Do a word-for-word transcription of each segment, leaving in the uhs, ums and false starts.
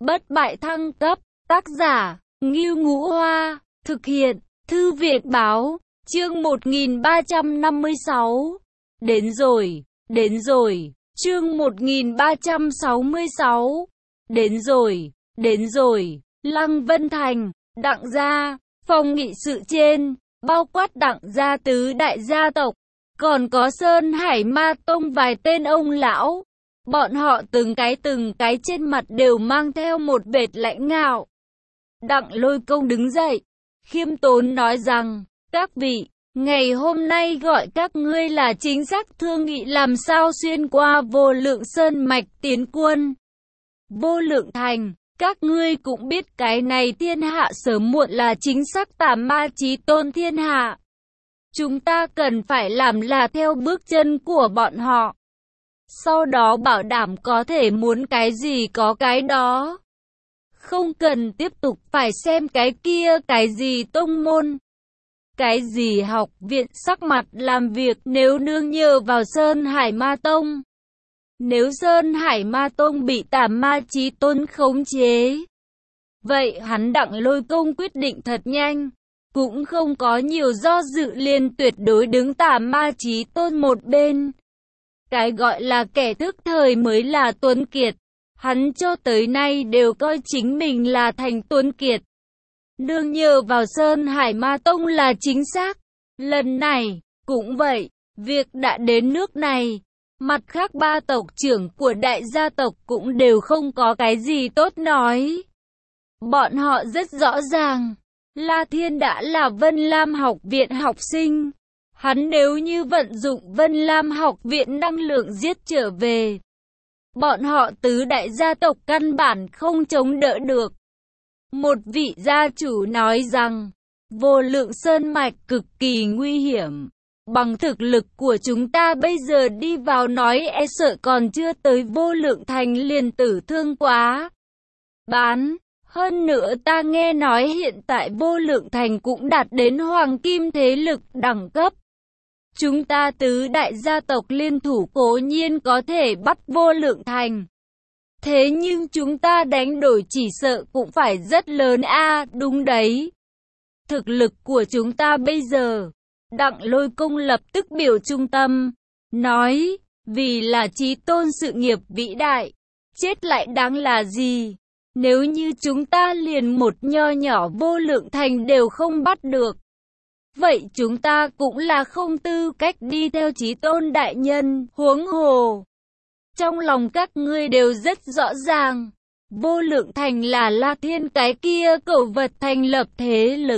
Bất bại thăng cấp, tác giả, Ngưu Ngũ Hoa, thực hiện, Thư viện báo, chương một nghìn ba trăm năm mươi sáu. Đến rồi, đến rồi, chương một nghìn ba trăm sáu mươi sáu. Đến rồi, đến rồi, Lăng Vân Thành, Đặng gia, phòng nghị sự trên, bao quát Đặng gia tứ đại gia tộc, còn có Sơn Hải Ma Tông vài tên ông lão. Bọn họ từng cái từng cái trên mặt đều mang theo một vệt lãnh ngạo. Đặng Lôi Công đứng dậy, khiêm tốn nói rằng, các vị, ngày hôm nay gọi các ngươi là chính xác thương nghị làm sao xuyên qua Vô Lượng Sơn mạch tiến quân Vô Lượng Thành. Các ngươi cũng biết cái này thiên hạ sớm muộn là chính xác Tà Ma Chí Tôn thiên hạ. Chúng ta cần phải làm là theo bước chân của bọn họ. Sau đó bảo đảm có thể muốn cái gì có cái đó. Không cần tiếp tục phải xem cái kia cái gì tông môn, cái gì học viện sắc mặt làm việc nếu nương nhờ vào Sơn Hải Ma Tông. Nếu Sơn Hải Ma Tông bị Tà Ma Chí Tôn khống chế, vậy hắn Đặng Lôi Công quyết định thật nhanh, cũng không có nhiều do dự liền tuyệt đối đứng Tà Ma Chí Tôn một bên. Cái gọi là kẻ thức thời mới là tuấn kiệt, hắn cho tới nay đều coi chính mình là thành tuấn kiệt. Nương nhờ vào Sơn Hải Ma Tông là chính xác. Lần này, cũng vậy, việc đã đến nước này, mặt khác ba tộc trưởng của đại gia tộc cũng đều không có cái gì tốt nói. Bọn họ rất rõ ràng, La Thiên đã là Vân Lam học viện học sinh. Hắn nếu như vận dụng Vân Lam học viện năng lượng giết trở về, bọn họ tứ đại gia tộc căn bản không chống đỡ được. Một vị gia chủ nói rằng, Vô Lượng Sơn mạch cực kỳ nguy hiểm. Bằng thực lực của chúng ta bây giờ đi vào nói e sợ còn chưa tới Vô Lượng Thành liền tử thương quá. Bán, hơn nữa ta nghe nói hiện tại Vô Lượng Thành cũng đạt đến hoàng kim thế lực đẳng cấp. Chúng ta tứ đại gia tộc liên thủ cố nhiên có thể bắt Vô Lượng Thành. Thế nhưng chúng ta đánh đổi chỉ sợ cũng phải rất lớn a. À, đúng đấy. Thực lực của chúng ta bây giờ. Đặng Lôi Công lập tức biểu trung tâm, nói, vì là Chí Tôn sự nghiệp vĩ đại, chết lại đáng là gì? Nếu như chúng ta liền một nho nhỏ Vô Lượng Thành đều không bắt được, vậy chúng ta cũng là không tư cách đi theo Chí Tôn đại nhân. Huống hồ, trong lòng các ngươi đều rất rõ ràng, Vô Lượng Thành là La Thiên cái kia cẩu vật thành lập thế lực,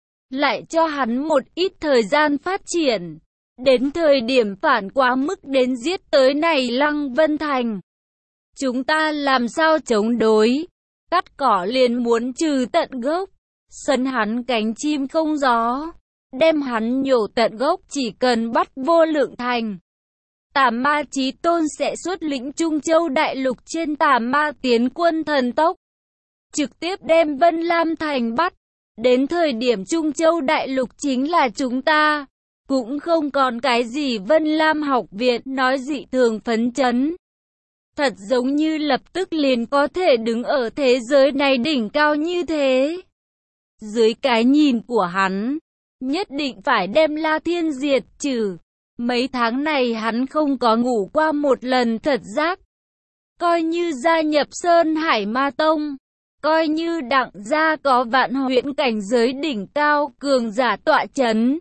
lại cho hắn một ít thời gian phát triển, đến thời điểm phản quá mức đến giết tới này Lăng Vân Thành, chúng ta làm sao chống đối? Cắt cỏ liền muốn trừ tận gốc, sấn hắn cánh chim không gió, đem hắn nhổ tận gốc. Chỉ cần bắt Vô Lượng Thành, Tà Ma Chí Tôn sẽ xuất lĩnh Trung Châu đại lục trên Tà Ma tiến quân thần tốc, trực tiếp đem Vân Lam Thành bắt. Đến thời điểm Trung Châu đại lục chính là chúng ta, cũng không còn cái gì Vân Lam học viện nói dị thường phấn chấn. Thật giống như lập tức liền có thể đứng ở thế giới này đỉnh cao như thế. Dưới cái nhìn của hắn, nhất định phải đem La Thiên diệt trừ. Mấy tháng này hắn không có ngủ qua một lần thật giác. Coi như gia nhập Sơn Hải Ma Tông, coi như Đặng gia có vạn huyễn cảnh giới đỉnh cao cường giả tọa chấn,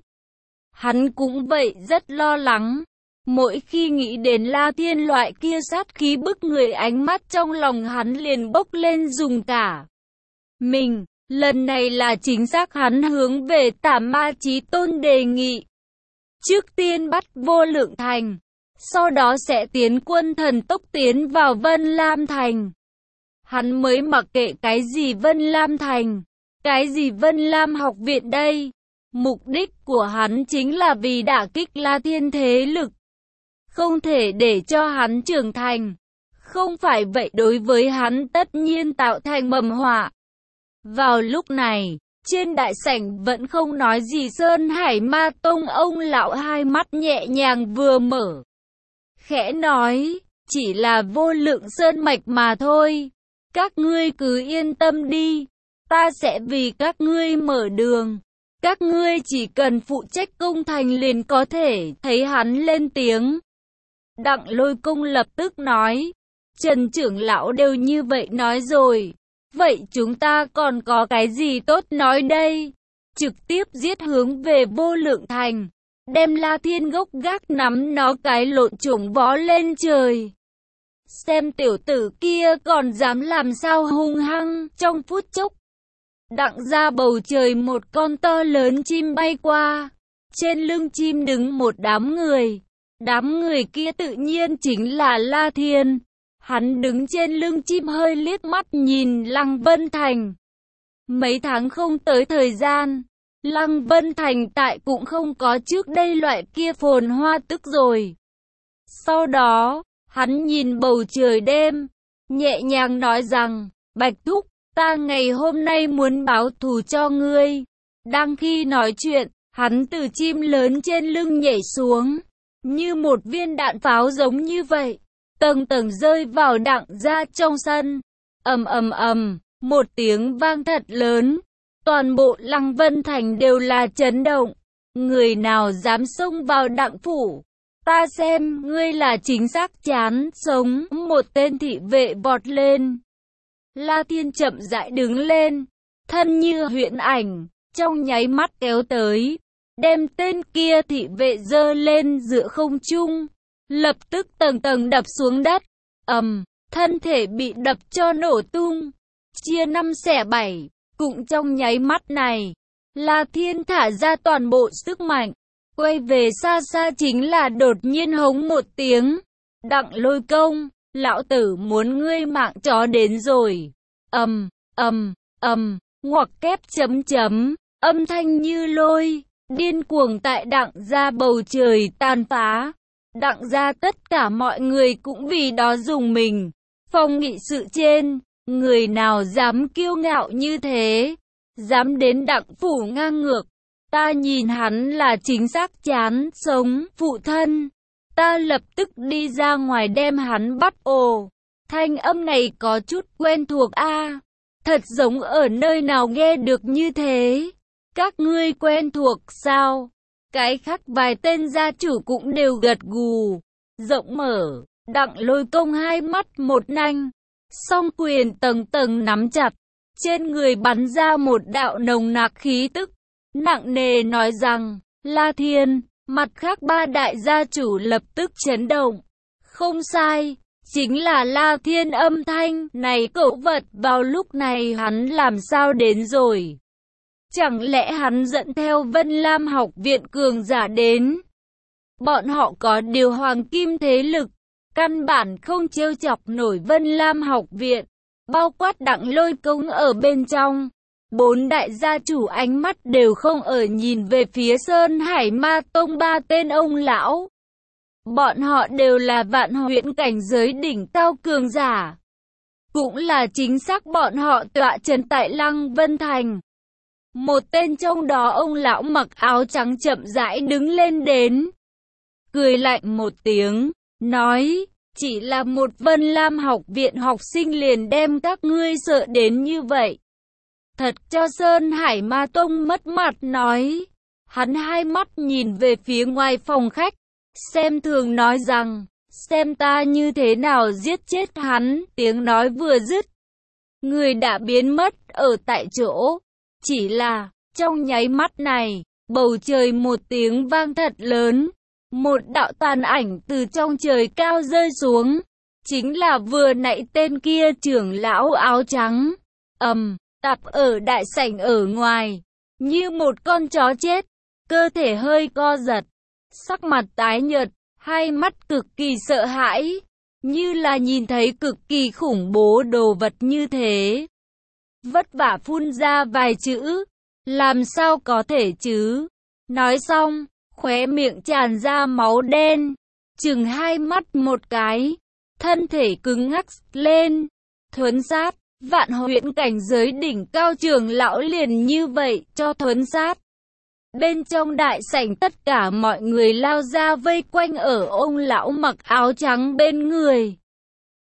hắn cũng vậy rất lo lắng. Mỗi khi nghĩ đến La Thiên loại kia sát khí bức người, ánh mắt trong lòng hắn liền bốc lên dùng cả mình. Lần này là chính xác hắn hướng về Tà Ma Chí Tôn đề nghị, trước tiên bắt Vô Lượng Thành, sau đó sẽ tiến quân thần tốc tiến vào Vân Lam Thành. Hắn mới mặc kệ cái gì Vân Lam Thành, cái gì Vân Lam học viện đây. Mục đích của hắn chính là vì đả kích La Thiên thế lực, không thể để cho hắn trưởng thành. Không phải vậy đối với hắn tất nhiên tạo thành mầm họa. Vào lúc này, trên đại sảnh vẫn không nói gì Sơn Hải Ma Tông ông lão hai mắt nhẹ nhàng vừa mở, khẽ nói, chỉ là Vô Lượng Sơn mạch mà thôi. Các ngươi cứ yên tâm đi, ta sẽ vì các ngươi mở đường. Các ngươi chỉ cần phụ trách công thành liền có thể. Thấy hắn lên tiếng, Đặng Lôi Công lập tức nói, Trần trưởng lão đều như vậy nói rồi, vậy chúng ta còn có cái gì tốt nói đây? Trực tiếp giết hướng về Vô Lượng Thành, đem La Thiên gốc gác nắm nó cái lộn chủng vó lên trời. Xem tiểu tử kia còn dám làm sao hung hăng. Trong phút chốc, đặng ra bầu trời một con to lớn chim bay qua, trên lưng chim đứng một đám người. Đám người kia tự nhiên chính là La Thiên. Hắn đứng trên lưng chim hơi liếc mắt nhìn Lăng Vân Thành. Mấy tháng không tới thời gian, Lăng Vân Thành tại cũng không có trước đây loại kia phồn hoa tức rồi. Sau đó, hắn nhìn bầu trời đêm, nhẹ nhàng nói rằng, Bạch Thúc, ta ngày hôm nay muốn báo thù cho ngươi. Đang khi nói chuyện, hắn từ chim lớn trên lưng nhảy xuống, như một viên đạn pháo giống như vậy, tầng tầng rơi vào đặng ra trong sân. Ầm ầm ầm, một tiếng vang thật lớn, toàn bộ Lăng Vân Thành đều là chấn động. Người nào dám xông vào đặng phủ? Ta xem, ngươi là chính xác chán sống. Một tên thị vệ vọt lên. La Thiên chậm rãi đứng lên, thân như huyễn ảnh, trong nháy mắt kéo tới, đem tên kia thị vệ giơ lên giữa không trung, lập tức tầng tầng đập xuống đất. Ầm, thân thể bị đập cho nổ tung, chia năm xẻ bảy. Cũng trong nháy mắt này, La Thiên thả ra toàn bộ sức mạnh, quay về xa xa chính là đột nhiên hống một tiếng. Đặng Lôi Công, lão tử muốn ngươi mạng chó đến rồi. Ầm, ầm, ầm, ngoặc kép chấm chấm, âm thanh như lôi, điên cuồng tại đặng gia bầu trời tàn phá. Đặng gia tất cả mọi người cũng vì đó dùng mình. Phong nghị sự trên, người nào dám kiêu ngạo như thế, dám đến đặng phủ ngang ngược. Ta nhìn hắn là chính xác chán sống. Phụ thân, ta lập tức đi ra ngoài đem hắn bắt. Ồ, thanh âm này có chút quen thuộc a, à, thật giống ở nơi nào nghe được như thế. Các ngươi quen thuộc sao? Cái khác vài tên gia chủ cũng đều gật gù, rộng mở. Đặng Lôi Công hai mắt một nanh, song quyền tầng tầng nắm chặt, trên người bắn ra một đạo nồng nặc khí tức, nặng nề nói rằng, La Thiên. Mặt khác ba đại gia chủ lập tức chấn động. Không sai, chính là La Thiên. Âm thanh này cẩu vật vào lúc này hắn làm sao đến rồi? Chẳng lẽ hắn dẫn theo Vân Lam học viện cường giả đến? Bọn họ có điều hoàng kim thế lực, căn bản không trêu chọc nổi Vân Lam học viện, bao quát Đặng Lôi Công ở bên trong. Bốn đại gia chủ ánh mắt đều không ở nhìn về phía Sơn Hải Ma Tông ba tên ông lão. Bọn họ đều là vạn huyễn cảnh giới đỉnh cao cường giả. Cũng là chính xác bọn họ tọa trấn tại Lăng Vân Thành. Một tên trong đó ông lão mặc áo trắng chậm rãi đứng lên đến, cười lạnh một tiếng, nói, chỉ là một Vân Lam học viện học sinh liền đem các ngươi sợ đến như vậy. Thật cho Sơn Hải Ma Tông mất mặt. Nói, hắn hai mắt nhìn về phía ngoài phòng khách, xem thường nói rằng, xem ta như thế nào giết chết hắn. Tiếng nói vừa dứt, người đã biến mất ở tại chỗ. Chỉ là, trong nháy mắt này, bầu trời một tiếng vang thật lớn, một đạo tàn ảnh từ trong trời cao rơi xuống, chính là vừa nãy tên kia trưởng lão áo trắng. Ầm, tập ở đại sảnh ở ngoài, như một con chó chết, cơ thể hơi co giật, sắc mặt tái nhợt, hai mắt cực kỳ sợ hãi, như là nhìn thấy cực kỳ khủng bố đồ vật như thế. Vất vả phun ra vài chữ, làm sao có thể chứ? Nói xong, khóe miệng tràn ra máu đen, chừng hai mắt một cái, thân thể cứng ngắc lên, thuấn sát. Vạn huyễn cảnh giới đỉnh cao trưởng lão liền như vậy cho thuấn sát. Bên trong đại sảnh tất cả mọi người lao ra vây quanh ở ông lão mặc áo trắng bên người.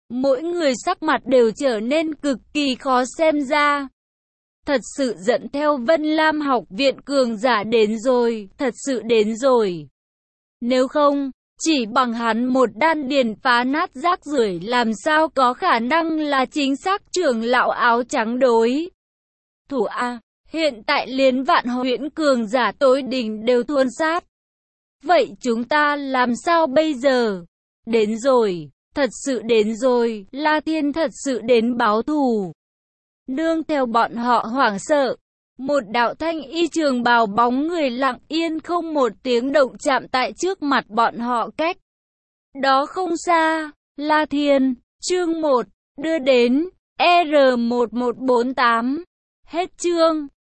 Mỗi người sắc mặt đều trở nên cực kỳ khó xem ra. Thật sự giận theo Vân Lam học viện cường giả đến rồi, thật sự đến rồi. Nếu không, chỉ bằng hắn một đan điền phá nát rác rưởi làm sao có khả năng là chính xác trưởng lão áo trắng đối thủ a. Hiện tại liền vạn huyện cường giả tối đỉnh đều thuần sát. Vậy chúng ta làm sao bây giờ? Đến rồi, thật sự đến rồi, La Thiên thật sự đến báo thù. Nương theo bọn họ hoảng sợ, một đạo thanh y trường bào bóng người lặng yên không một tiếng động chạm tại trước mặt bọn họ cách. Đó không xa, La Thiên, chương một, đưa đến, R một một bốn tám. Hết chương.